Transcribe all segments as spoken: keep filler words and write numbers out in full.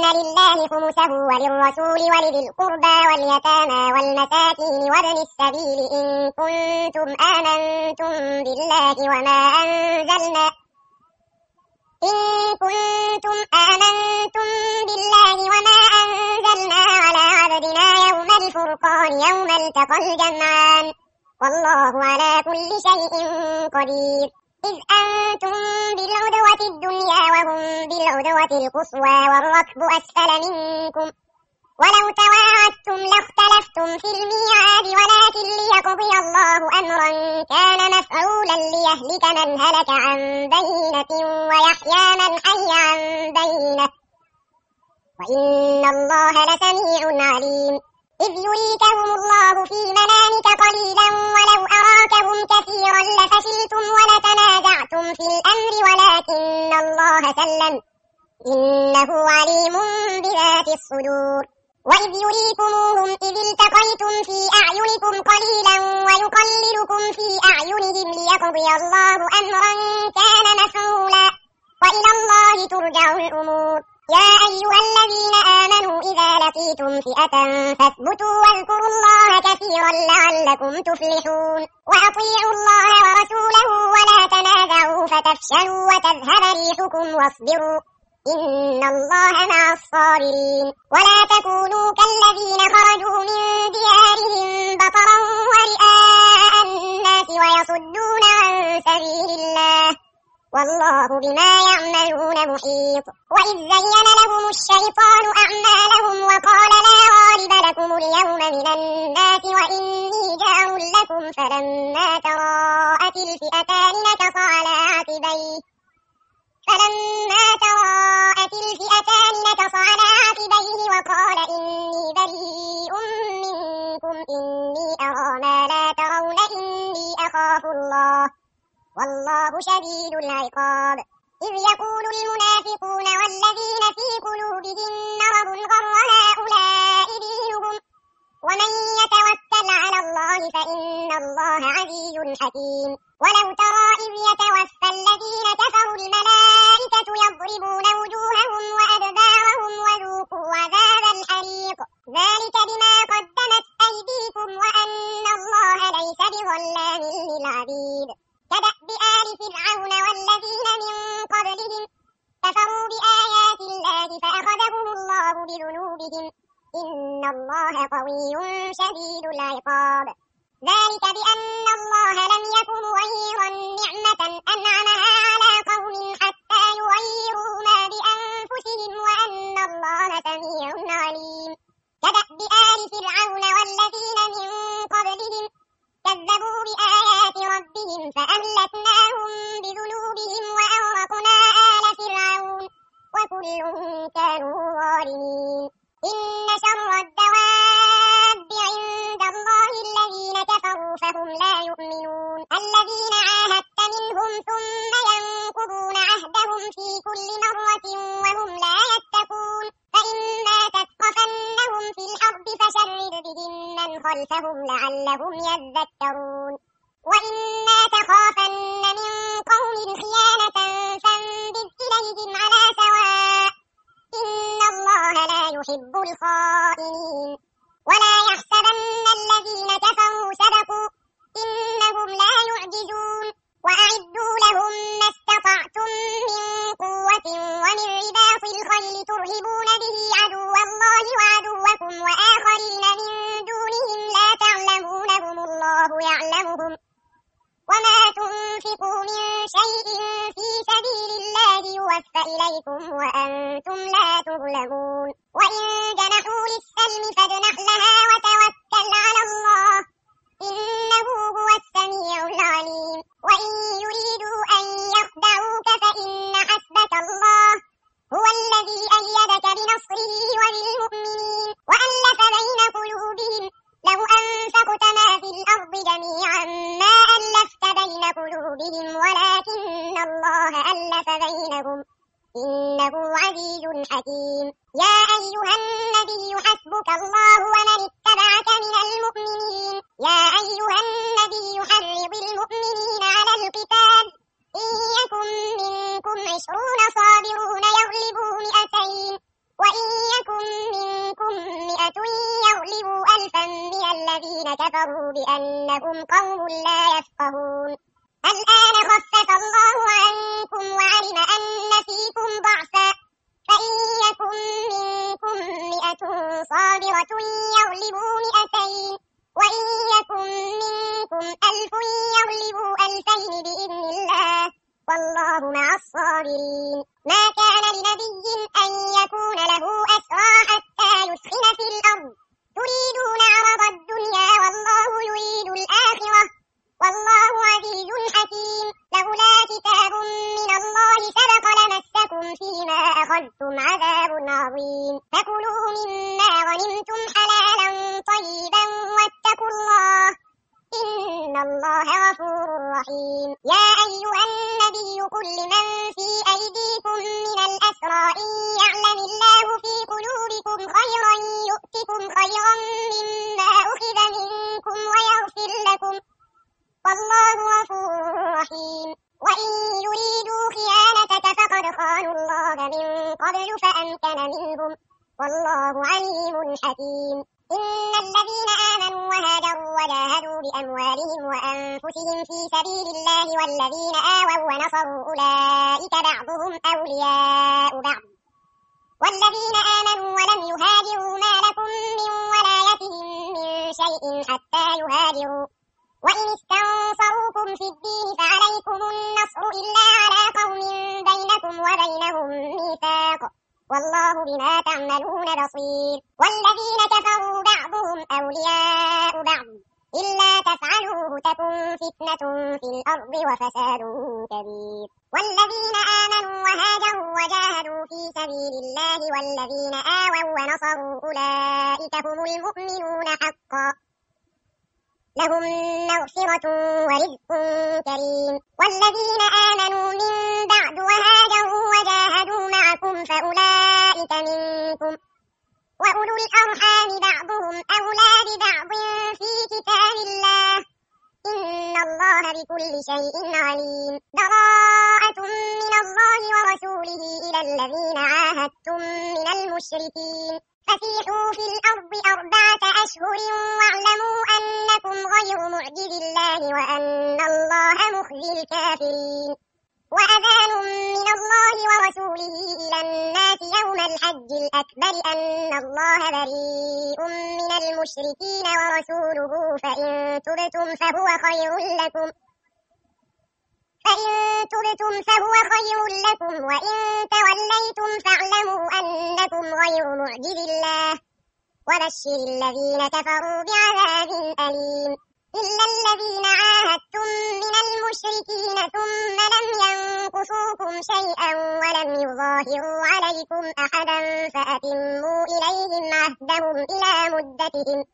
لله خمسه وللرسول ولذي القربى واليتامى والمساكين وابن السبيل إن كنتم آمنتم بالله وما أنزلنا إن كنتم آمنتم بالله وما أنزلنا على عبدنا يوم الفرقان يوم التقى الجمعان والله على كل شيء قدير. إذ أنتم بالعدوة الدنيا وهم بالعدوة القصوى والركب أسفل منكم ولو تواعدتم لاختلفتم في الميعاد ولكن ليقضي الله أمرا كان مفعولا ليهلك من هلك عن بينة ويحيى من حي عن بينة وإن الله لسميع عليم. إذ يريكهم الله في منامك قليلا ولو أراكهم كثيرا لفشلتم ولتنازعتم في الأمر ولكن الله سلم إنه عليم بذات الصدور. وإذ يريكموهم إذ التقيتم في أعينكم قليلا ويقللكم في أعينهم ليقضي الله أمرا كان مفعولا وإلى الله ترجع الأمور. يا أيها الذين آمنوا إذا لقيتم فئة فاثبتوا واذكروا الله كثيرا لعلكم تفلحون. وأطيعوا الله ورسوله ولا تنازعوا فتفشلوا وتذهب ريحكم واصبروا إن الله مع الصابرين. ولا تكونوا كالذين خرجوا من ديارهم بطرا ورئاء الناس ويصدون عن سبيل الله والله بما يعملون محيط. وإذ زين لهم الشيطان أعمالهم وقال لا غالب لكم اليوم من الناس وإني جار لكم فلما تراءت الفئتان نكص على عقبيه فلما تراءت الفئتان نكص على عقبيه وقال إني بريء منكم إني أرى ما لا ترون إني أخاف الله والله شديد العقاب. إذ يقول المنافقون والذين في قلوبهم مرض غر هؤلاء دينهم ومن يتوكل على الله فإن الله عزيز حكيم. ولو ترى إذ يتوفى الذين كفروا الملائكة يضربون وجوههم وأدبارهم وذوقوا عذاب الحريق ذلك بما قدمت أيديكم وأن الله ليس بظلام للعبيد. كدأب آل فرعون والذين من قبلهم كفروا بآيات الله فأخذهم الله بذنوبهم إن الله قوي شديد العقاب. ذلك بأن الله لم يكن مغيرا نعمة أنعمها على قوم حتى يغيروا ما بأنفسهم وأن الله سميع عليم. كدأب آل فرعون والذين من قبلهم كذبوا بآيات ربهم فأهلكناهم بذنوبهم وأغرقنا آل فرعون وكل كانوا ظالمين. إن شر الدواب عند الله الذين كفروا فهم لا يؤمنون الذين عاهدت منهم ثم ينقضون عهدهم في كل مرة وهم لا يتقون فإما تثقفنهم في الأرض فشرد بهم من خلفهم لعلهم يذكرون. وإما تخافن من قوم خيانة فانبذ إليهم على سواء إن الله لا يحب الخائنين. ولا يحسبن الذين كفروا سبقوا إنهم لا يعجزون. وأعدوا لهم ما استطعتم من قوة ومن رباط الخيل ترهبون به عدو الله وعدوكم وآخرين من دونهم لا تعلمونهم الله يعلمهم وما تنفقوا من شيء في سبيل الله يوفى إليكم وأنتم لا تظلمون. وإن جنحوا للسلم فاجنح لها وتوكل على الله إنه هو السميع العليم. وإن يريدوا أن يخدعوك فإن حسبك الله هو الذي أيدك بنصره وبالمؤمنين وألف بين قلوبهم لو أنفقت ما في الأرض جميعا ما ألفت بين قلوبهم ولكن الله ألف بينهم إنه عزيز حكيم. يا أيها النبي حسبك الله ومن اتبعك من المؤمنين. يا أيها النبي حرض المؤمنين على القتال إن يكن منكم عشرون صابرون يغلبوا مئتين وإن هم قوم لا يفقهون الآن خفف الله عنكم وعلم أن فيكم ضعفا فإن يكن منكم مئة صابرة يغلبوا مئتين وإن يكن منكم ألف يغلبوا ألفين بإذن الله والله مع الصابرين ما كان لنبي أن يكون له أسرى حتى يسخن في الأرض تريدون عرض الدنيا والله يريد الآخرة والله عزيز حكيم لولا كتاب من الله سبق لمسكم فيما أخذتم عذاب عظيم فكلوا مما غنمتم حلالا طيبا واتقوا الله إن الله غفور رحيم يا أيها النبي قل لمن في أيديكم من الأسرى إن يعلم الله في قلوبكم خيرا يؤتكم خيرا مما أخذ منكم ويغفر لكم والله غفور رحيم وإن يريدوا خيانتك فقد خانوا الله من قبل فأمكن منهم والله عليم حكيم إن الذين آمنوا وهاجروا وجاهدوا بأموالهم وأنفسهم في سبيل الله والذين آووا ونصروا أولئك بعضهم أولياء بعض والذين آمنوا ولم يهاجروا ما لكم من ولايتهم من شيء حتى يهاجروا وإن استنصروكم في الدين فعليكم النصر إلا على قوم بينكم وبينهم ميثاق والله بما تعملون بصير والذين كفروا بعضهم أولياء بعض إلا تفعلوه تكن فتنة في الأرض وفساد كبير والذين آمنوا وهاجروا وجاهدوا في سبيل الله والذين آووا ونصروا أولئك هم المؤمنون حقا لهم مغفرة ورزق كريم والذين آمنوا من بعد وهاجروا وجاهدوا معكم فأولئك منكم وأولو الأرحام بعضهم أولى ببعض في كتاب الله إن الله بكل شيء عليم براءة من الله ورسوله إلى الذين عاهدتم من المشركين فسيحوا في الأرض أربعة أشهر واعلموا أنكم غير معجز الله وأن الله مخزي الكافرين وأذان من الله ورسوله إلى الناس يوم الحج الأكبر أن الله بريء من المشركين ورسوله فإن تبتم فهو خير لكم فإن تبتم فهو خير لكم وإن توليتم فاعلموا أنكم غير معجز الله وبشر الذين كفروا بعذاب أليم إلا الذين عاهدتم من المشركين ثم لم ينقصوكم شيئا ولم يظاهروا عليكم أحدا فأتموا إليهم عهدهم إلى مدتهم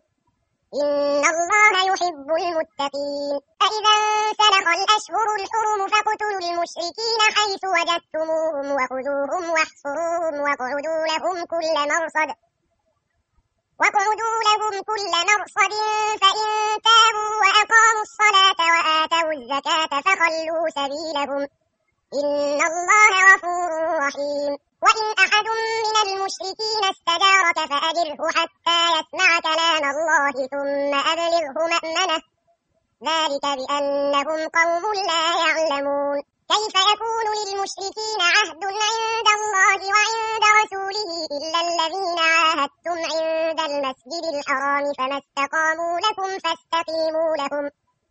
إن الله يحب المتقين فإذا انسلخ الأشهر الحرم فاقتلوا المشركين حيث وجدتموهم وخذوهم واحصروهم واقعدوا لهم كل مرصد واقعدوا لهم كل مرصد فإن تابوا وأقاموا الصلاة وآتوا الزكاة فخلوا سبيلهم إن الله غفور رحيم وإن أحد من المشركين استجارك فأجره حتى يسمع كلام الله ثم أبلغه مأمنه ذلك بأنهم قوم لا يعلمون كيف يكون للمشركين عهد عند الله وعند رسوله إلا الذين عاهدتم عند المسجد الحرام فما استقاموا لكم فاستقيموا لهم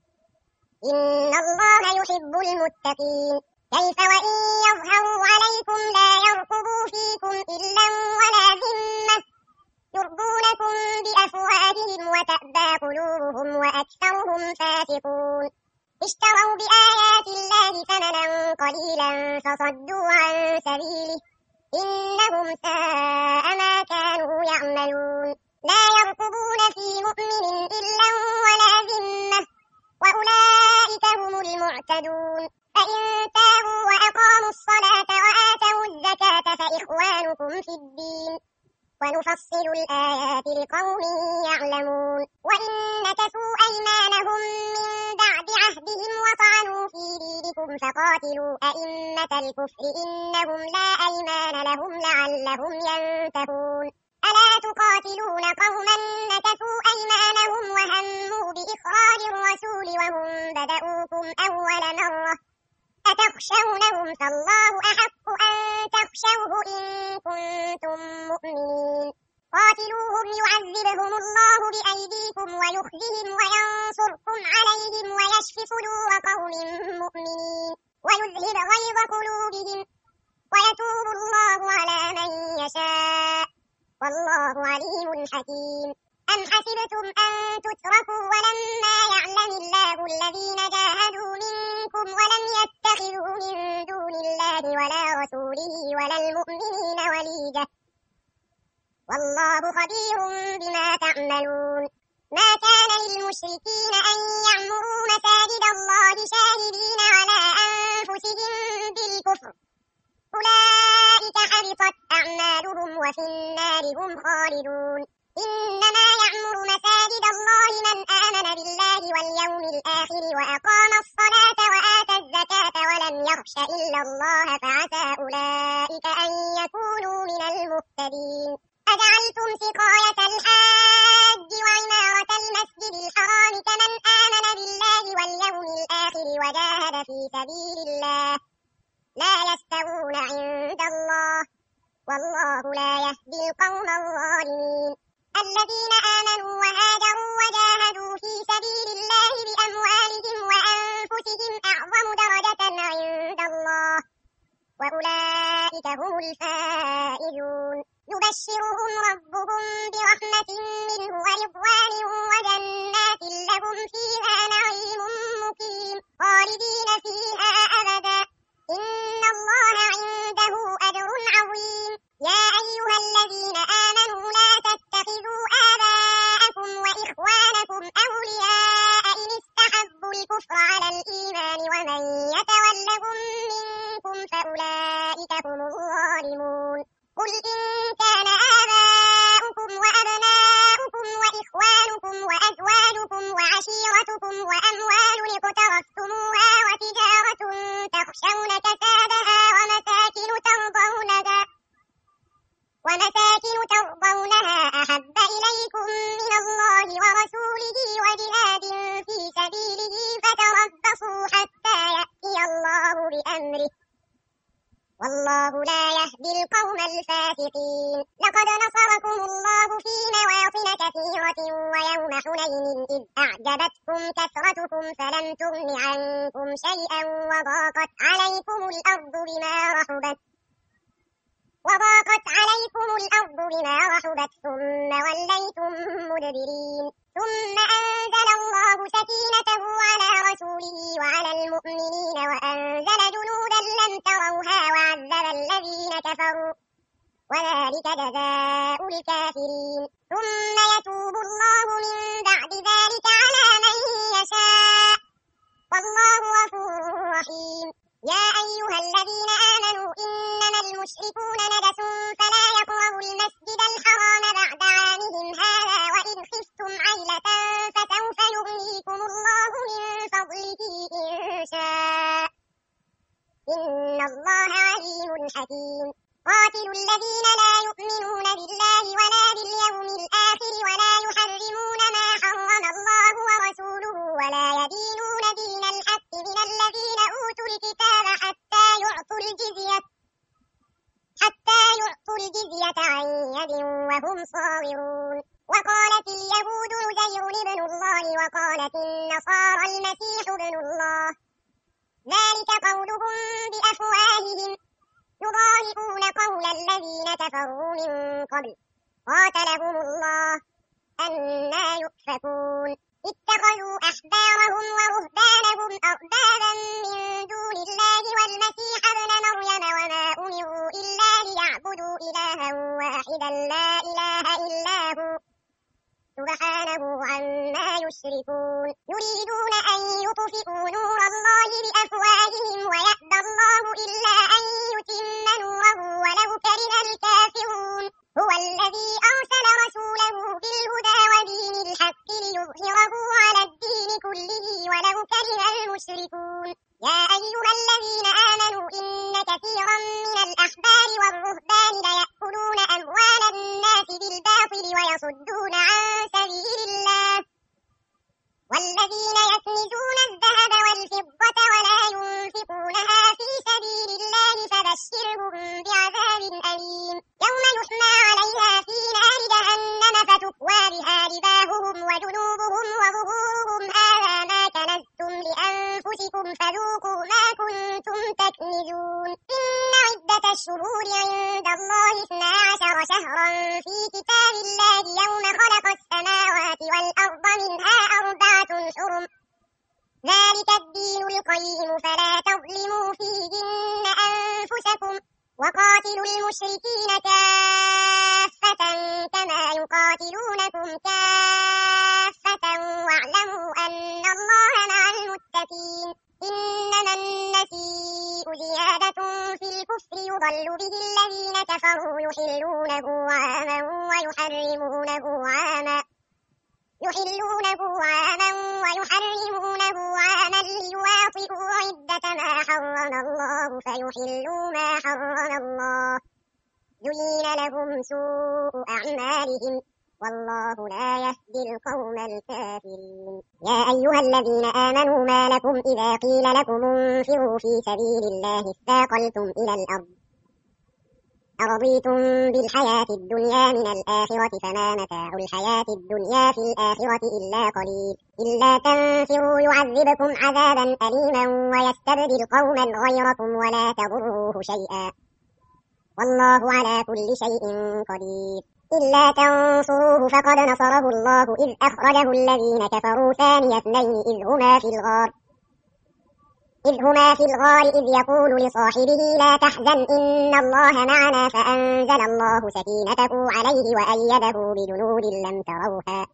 إن الله يحب المتقين كيف وإن يظهروا عليكم لا يرقبوا فيكم إلا ولا ذمة يرضونكم بأفواههم وتأبى قلوبهم وأكثرهم فاسقون اشتروا بآيات الله ثمنا قليلا فصدوا عن سبيله إنهم ساء ما كانوا يعملون لا يرقبون في مؤمن إلا ولا ذمة وأولئك هم المعتدون فإن تابوا وأقاموا الصلاة وآتوا الزكاة فإخوانكم في الدين ونفصل الآيات لقوم يعلمون وإن نكثوا أيمانهم من بعد عهدهم وطعنوا في دينكم فقاتلوا أئمة الكفر إنهم لا أيمان لهم لعلهم ينتهون ألا تقاتلون قوما نكثوا أيمانهم وهموا بإخراج الرسول وهم بدؤوكم أول مرة أتخشونهم فالله أحق أن تخشوه إن كنتم مؤمنين قاتلوهم يعذبهم الله بأيديكم ويخزهم وينصركم عليهم ويشف صدور قوم مؤمنين ويذهب غيظ قلوبهم ويتوب الله على من يشاء والله عليم حكيم أم حسبتم أن تتركوا ولما يعلم الله الذين جاهدوا منكم ولم يتخذوا من دون الله ولا رسوله ولا المؤمنين وليجة والله خبير بما تعملون ما كان للمشركين أن يعمروا مساجد الله شاهدين على أنفسهم بالكفر أولئك حبطت أعمالهم وفي النار هم خالدون إنما يعمر مساجد الله من آمن بالله واليوم الآخر وأقام الصلاة وآتى الزكاة ولم يخش إلا الله فعسى أولئك أن يكونوا من المهتدين أجعلتم سقاية الحاج وعمارة المسجد الحرام كمن آمن بالله واليوم الآخر وجاهد في سبيل الله لا يستوون عند الله والله لا يهدي القوم الظالمين الذين آمنوا وهاجروا وجاهدوا في سبيل الله بأموالهم وأنفسهم أعظم درجة عند الله وأولئك هم الفائزون يبشرهم ربهم برحمة منه ورضوان وجنات لهم فيها نعيم مقيم خالدين فيها أبدا إن الله عنده أجر عظيم يا أيها الذين آمنوا لا تتخذوا آباءكم وإخوانكم أولياء إن استحبوا الكفر على الإيمان ومن يتولهم منكم فأولئك هم الظالمون قل إن كان آباؤكم وأبناؤكم وإخوانكم وأزواجكم وعشيرتكم وأموال اقترفتموها وتجارة تخشون كسادها ومساكن ترضونها ومساكن ترضونها أحب إليكم من الله ورسوله وجهاد في سبيله فتربصوا حتى يأتي الله بأمره والله لا يهدي القوم الفاسقين لقد نصركم الله في مواطن كثيرة ويوم حنين إذ أعجبتكم كثرتكم فلم تغن عنكم شيئا وضاقت عليكم الأرض بما رحبت وضاقت عليكم الأرض بما رحبت ثم وليتم مدبرين ثم أنزل الله سكينته على رسوله وعلى المؤمنين وأنزل جنودا لم تروها وعذب الذين كفروا وذلك جزاء الكافرين ثم يتوب الله من بعد ذلك على من يشاء والله غفور رحيم يا أيها الذين آمنوا إنما المشركون نجس فلا يقربوا المسجد الحرام بعد عامهم هذا وإن خفتم عيلة فسوف يغنيكم الله من فضله إن شاء إن الله عليم حكيم قاتلوا الذين لا يؤمنون بالله ولا باليوم الآخر ولا يحرمون ما حرم الله ورسوله ولا يدينون دين الحق من الذين أوتوا الكتاب حتى يعطوا الجزية حتى يعطوا الجزية عن يد وهم صاغرون وقالت اليهود عزير ابن الله وقالت النصارى المسيح ابن الله ذلك قولهم بأفواههم يضاهئون قول الذين كفروا من قبل قاتلهم الله أنى يؤفكون اتخذوا أحبارهم ورهبانهم أربابا من دون الله والمسيح ابن مريم وما أمروا إلا ليعبدوا إلها واحدا لا إله إلا هو سبحانه عما يشركون يريدون أن يطفئوا نور الله بأفواههم ويأبى الله إلا أن يتم نوره ولو كره الكافرون هو الذي أرسل رسوله بالهدى ودين الحق ليظهره على الدين كله ولو كره المشركون يا أيها الذين آمنوا إن كثيرا من الأحبار والرهبان ليأكلون أموال الناس بالباطل يصدون عن سبيل الله والذين يكنزون الذهب والفضة ولا ينفقونها في سبيل الله فبشرهم بعذاب أليم يوم يحمى عليها في نار جهنم فتكوى بها جباههم وجنوبهم وظهورهم هذا ما كنزتم لأنفسكم فذوقوا ما كنتم تكنزون إن عدة الشهور عند الله اثنا عشر شهرا في كتاب الله يوم خلق السماوات والأرض منها أربعة حرم ذلك الدين القيم فلا تظلموا فيهن أنفسكم وقاتلوا المشركين كافة كما يقاتلونكم كافة واعلموا أن الله مع المتقين إنما النسيء زيادة في الكفر يضل به الذين كفروا يحلونه عاما ويحرمونه عاما يحلونه عاما ويحرمونه عاما ليواطئوا عدة ما حرم الله فيحلوا ما حرم الله زين لهم سوء أعمالهم والله لا يهدي القوم الكافرين يا أيها الذين آمنوا ما لكم إذا قيل لكم انفروا في سبيل الله اثاقلتم إلى الأرض أرضيتم بالحياة الدنيا من الآخرة فما متاع الحياة الدنيا في الآخرة إلا قليل إلا تنفروا يعذبكم عذابا أليما ويستبدل قوما غيركم ولا تضروه شيئا والله على كل شيء قدير إلا تنصروه فقد نصره الله إذ أخرجه الذين كفروا ثاني اثنين إذ هما في الغار إذ هما في الغار إذ يقول لصاحبه لا تحزن إن الله معنا فأنزل الله سكينته عليه وأيده بجنود لم تروها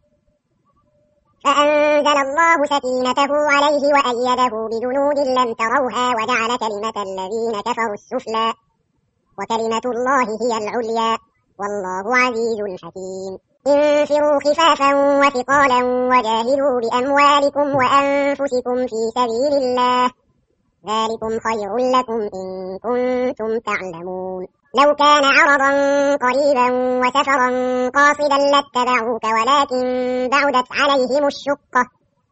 فأنزل الله سكينته عليه وأيده بجنود لم تروها وجعل كلمة الذين كفروا السفلى وكلمة الله هي العليا والله عزيز حكيم انفروا خفافا وثقالا وجاهدوا بأموالكم وأنفسكم في سبيل الله ذلكم خير لكم إن كنتم تعلمون لو كان عرضا قريبا وسفرا قاصدا لاتبعوك ولكن بعدت عليهم الشقة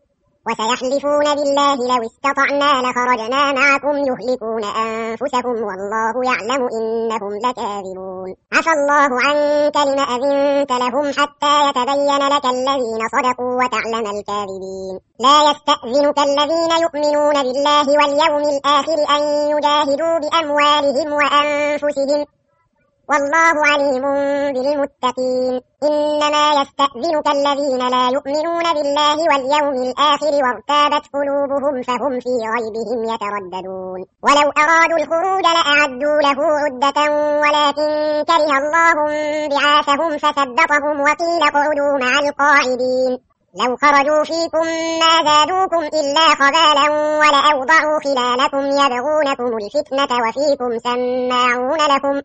وسيحلفون بالله لو استطعنا لخرجنا معكم يهلكون أنفسهم والله يعلم إنهم لكاذبون عفى الله عنك لم أذنت لهم حتى يتبين لك الذين صدقوا وتعلم الكاذبين لا يستأذنك الذين يؤمنون بالله واليوم الآخر أن يجاهدوا بأموالهم وأنفسهم والله عليم بالمتقين إنما يستأذنك الذين لا يؤمنون بالله واليوم الآخر وارتابت قلوبهم فهم في ريبهم يترددون ولو أرادوا الخروج لأعدوا له عدة ولكن كره الله بعاثهم فثبطهم وقيل اقعدوا مع القاعدين لو خرجوا فيكم ما زادوكم إلا خبالا ولأوضعوا خلالكم يبغونكم الفتنة وفيكم سماعون لكم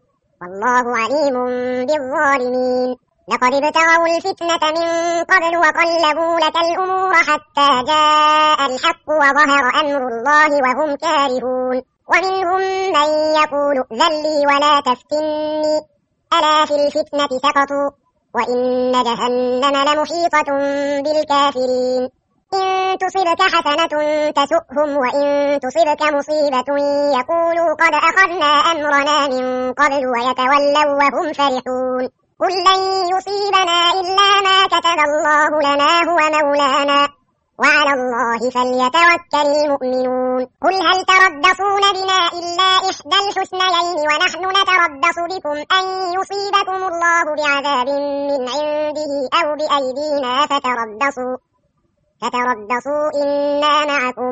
والله عليم بالظالمين لقد ابتغوا الفتنة من قبل وقلبوا لك الأمور حتى جاء الحق وظهر أمر الله وهم كارهون ومنهم من يقول ائذن لي ولا تفتني ألا في الفتنة سقطوا وإن جهنم لمحيطة بالكافرين إن تصبك حسنة تسؤهم وإن تصبك مصيبة يقولوا قد أخذنا أمرنا من قبل ويتولوا وهم فرحون قل لن يصيبنا إلا ما كتب الله لنا هو مولانا وعلى الله فليتوكل المؤمنون قل هل تربصون بنا إلا إحدى الحسنيين ونحن نتربص بكم أن يصيبكم الله بعذاب من عنده أو بأيدينا فتربصوا فتربصوا إنا معكم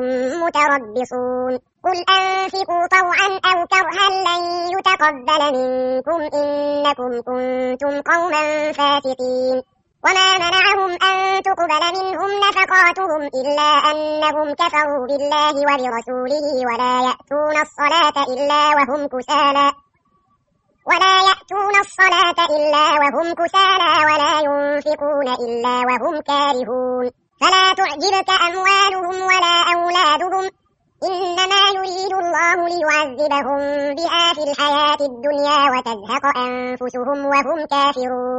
متربصون قل أنفقوا طوعا أو كرها لن يتقبل منكم إنكم كنتم قوما فاسقين وما منعهم أن تقبل منهم نفقاتهم إلا أنهم كفروا بالله وبرسوله ولا يأتون الصلاة إلا وهم كسالى ولا يأتون الصلاة إلا وهم كسالى ولا ينفقون إلا وهم كارهون فلا تعجبك أموالهم ولا أولادهم إنما يريد الله ليعذبهم بها في الحياة الدنيا وتزهق أنفسهم وهم كافرون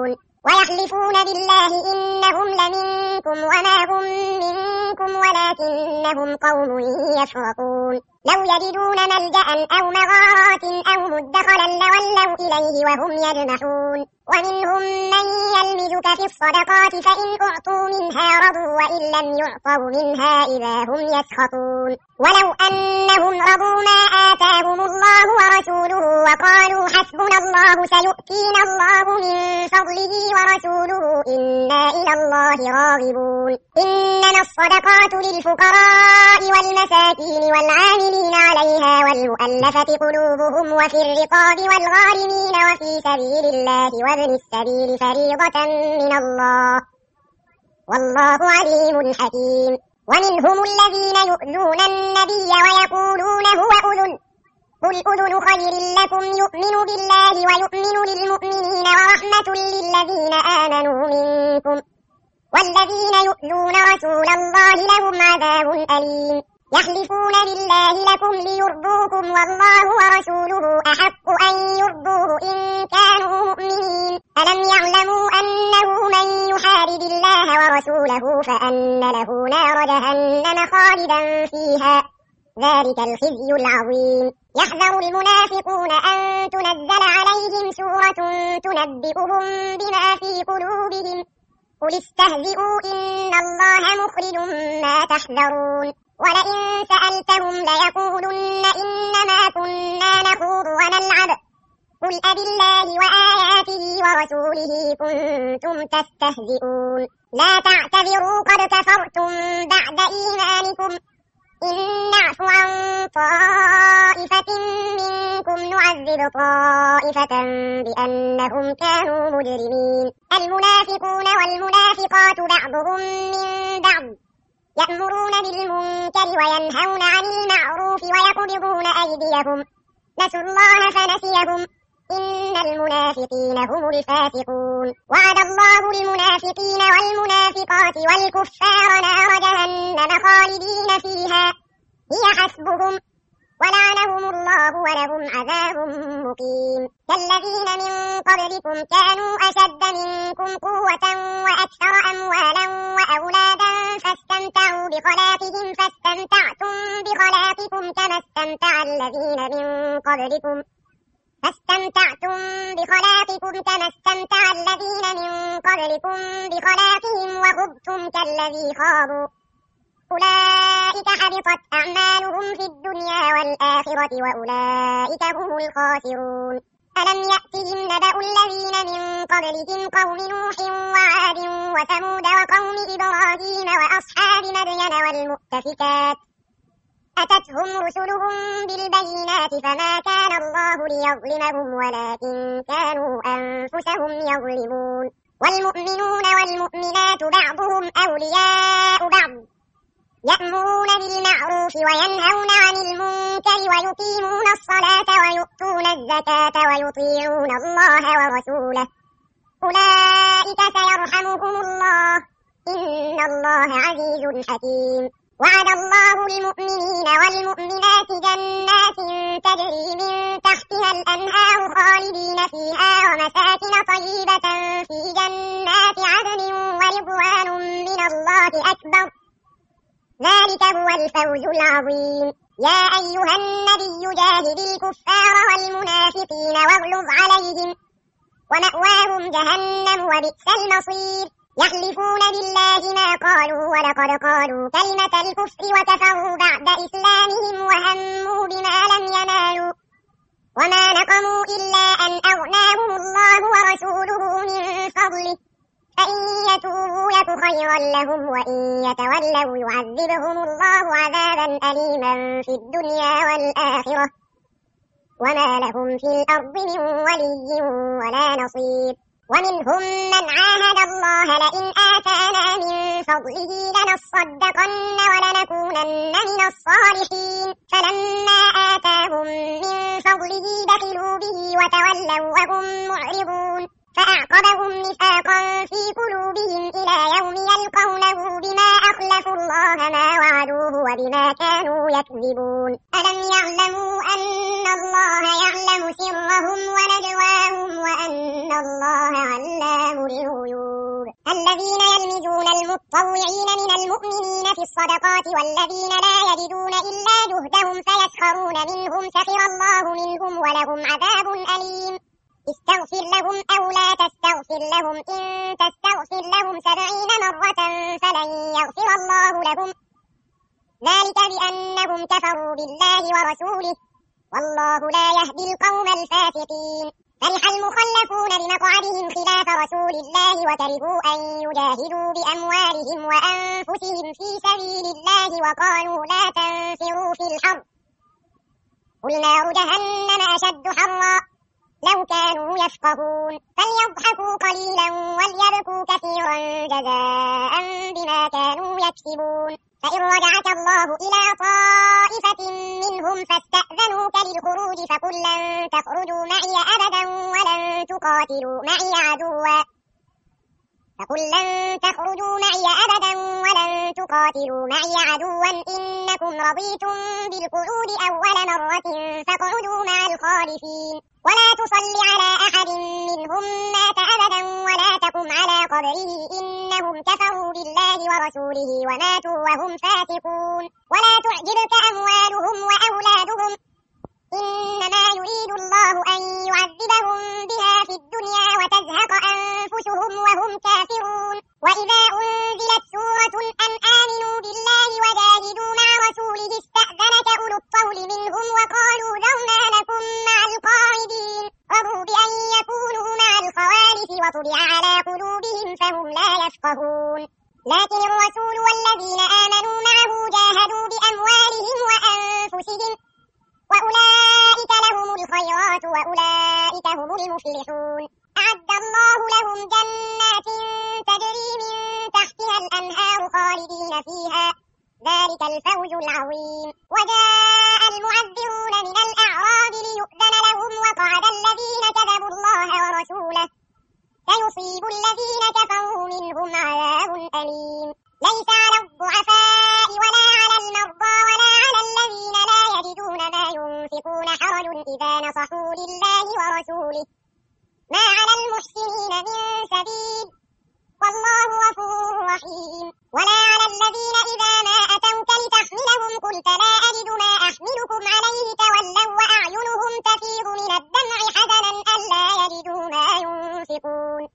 ويحلفون بالله إنهم لمنكم وما هم منكم ولكنهم قوم يفرقون لو يجدون ملجأ أو مغارات أو مدخلا لولوا إليه وهم يجمحون ومنهم من يلمزك في الصدقات فإن أعطوا منها رضوا وإن لم يعطوا منها إذا هم يسخطون ولو أنهم رضوا ما آتاهم الله ورسوله وقالوا حسبنا الله سيؤتينا الله من فضله ورسوله إنا إلى الله راغبون إنما الصدقات للفقراء والمساكين والعاملين عليها والمؤلفة قلوبهم وفي الرقاب والغارمين وفي سبيل الله وابن السبيل فريضة من الله والله عليم حكيم ومنهم الذين يؤذون النبي ويقولون هو أذن قل أذن خير لكم يؤمن بالله ويؤمن للمؤمنين ورحمة للذين آمنوا منكم والذين يؤذون رسول الله لهم عذاب أليم يحلفون بالله لكم ليرضوكم والله ورسوله أحق أن يرضوه إن كانوا مؤمنين ألم يعلموا أنه من يحارب الله ورسوله فأن له نار جهنم خالدا فيها ذلك الخزي العظيم يحذر المنافقون أن تنزل عليهم سورة تنبئهم بما في قلوبهم قل استهزئوا إن الله مخرج ما تحذرون ولئن سألتهم ليقولن إنما كنا نخوض ونلعب قل أبالله وآياته ورسوله كنتم تستهزئون لا تعتذروا قد كفرتم بعد إيمانكم إن نعفو عن طائفة منكم نعذب طائفة بأنهم كانوا مجرمين المنافقون والمنافقات بعضهم من بعض يأمرون بالمنكر وينهون عن المعروف ويقبضون أيديهم نسوا الله فنسيهم إن المنافقين هم الفاسقون وعد الله المنافقين والمنافقات والكفار نار جهنم خالدين فيها هي حسبهم ولعنهم الله ولهم عذاب مقيم كالذين من قبلكم كانوا أشد منكم قوة وأكثر أموالا وأولادا فاستمتعوا بخلاقهم فاستمتعتم بخلاقكم كما استمتع الذين من قبلكم فاستمتعتم بخلاقكم كما استمتع الذين من قبلكم بخلاقهم وخضتم كالذي خاضوا أولئك حبطت أعمالهم في الدنيا والآخرة وأولئك هم الخاسرون ألم يأتهم نبأ الذين من قبلهم قوم نوح وعاد وثمود وقوم إبراهيم وأصحاب مدين والمؤتفكات أتتهم رسلهم بالبينات فما كان الله ليظلمهم ولكن كانوا أنفسهم يظلمون والمؤمنون والمؤمنات بعضهم أولياء بعض يأمرون بالمعروف وينهون عن المنكر ويقيمون الصلاة ويؤتون الزكاة ويطيعون الله ورسوله أولئك سيرحمهم الله إن الله عزيز حكيم وعد الله المؤمنين والمؤمنات جنات تجري من تحتها الأنهار خالدين فيها ومساكن طيبة في جنات عدن ورضوان من الله أكبر ذلك هو الفوز العظيم يا أيها النبي جاهد الكفار والمنافقين واغلظ عليهم ومأواهم جهنم وبئس المصير يحلفون بالله ما قالوا ولقد قالوا كلمة الكفر وكفروا بعد إسلامهم وهموا بما لم ينالوا وما نقموا إلا أن أغناهم الله ورسوله من فضله فإن يتوبوا يك خيرا لهم وإن يتولوا يعذبهم الله عذابا أليما في الدنيا والآخرة وما لهم في الأرض من ولي ولا نصير ومنهم من عاهد الله لئن آتانا من فضله لنصدقن ولنكونن من الصالحين فلما آتاهم من فضله بخلوا به وتولوا وهم معرضون فأعقبهم نفاقا في قلوبهم إلى يوم يلقونه بما أخلفوا الله ما وعدوه وبما كانوا يكذبون ألم يعلموا أن الله يعلم سرهم ونجواهم وأن الله علام الغيوب الذين يلمزون المتطوعين من المؤمنين في الصدقات والذين لا يجدون إلا جهدهم فيسخرون منهم سخر الله منهم ولهم عذاب أليم استغفر لهم أو لا تستغفر لهم إن تستغفر لهم سبعين مرة فلن يغفر الله لهم ذلك بأنهم كفروا بالله ورسوله والله لا يهدي القوم الفاسقين فرح المخلفون بمقعدهم خلاف رسول الله وكرهوا أن يجاهدوا بأموالهم وأنفسهم في سبيل الله وقالوا لا تنفروا في الحر قل نار جهنم أشد حرا لو كانوا يفقهون فليضحكوا قليلا وليبكوا كثيرا جزاء بما كانوا يكسبون فإن رجعك الله إلى طائفة منهم فاستأذنوك للخروج فقل لن تخرجوا معي أبدا ولن تقاتلوا معي عدوا فقل لن تخرجوا معي أبدا ولن تقاتلوا معي عدوا إنكم رضيتم بالقعود أول مرة فاقعدوا مع الخالفين ولا تصل على أحد منهم مات أبدا ولا تقم على قبره إنهم كفروا بالله ورسوله وماتوا وهم فاسقون ولا تعجبك أموالهم وأولادهم إنما يريد الله أن يعذبهم بها في الدنيا وتزهق أنفسهم وهم كافرون وإذا أنزلت سورة أن آمنوا بالله وجاهدوا مع رسوله استأذنك أولو الطول منهم وقالوا ذرنا لكم مع القاعدين رضوا بأن يكونوا مع الخوارث وطبع على قلوبهم فهم لا يفقهون لكن الرسول والذين آمنوا معه جاهدوا بأموالهم وأنفسهم وأولئك لهم الخيرات وأولئك هم المفلحون أعد الله لهم جنات تجري من تحتها الأنهار خالدين فيها ذلك الفوز العظيم وجاء المعذرون من الأعراب ليؤذن لهم وقعد الذين كذبوا الله ورسوله سيصيب الذين كفروا منهم عذاب أليم ليس على الضعفاء ولا على المرضى ولا على الذين لا يجدون ما ينفقون حرج إذا نصحوا لله ورسوله ما على المحسنين من سبيل والله غفور رحيم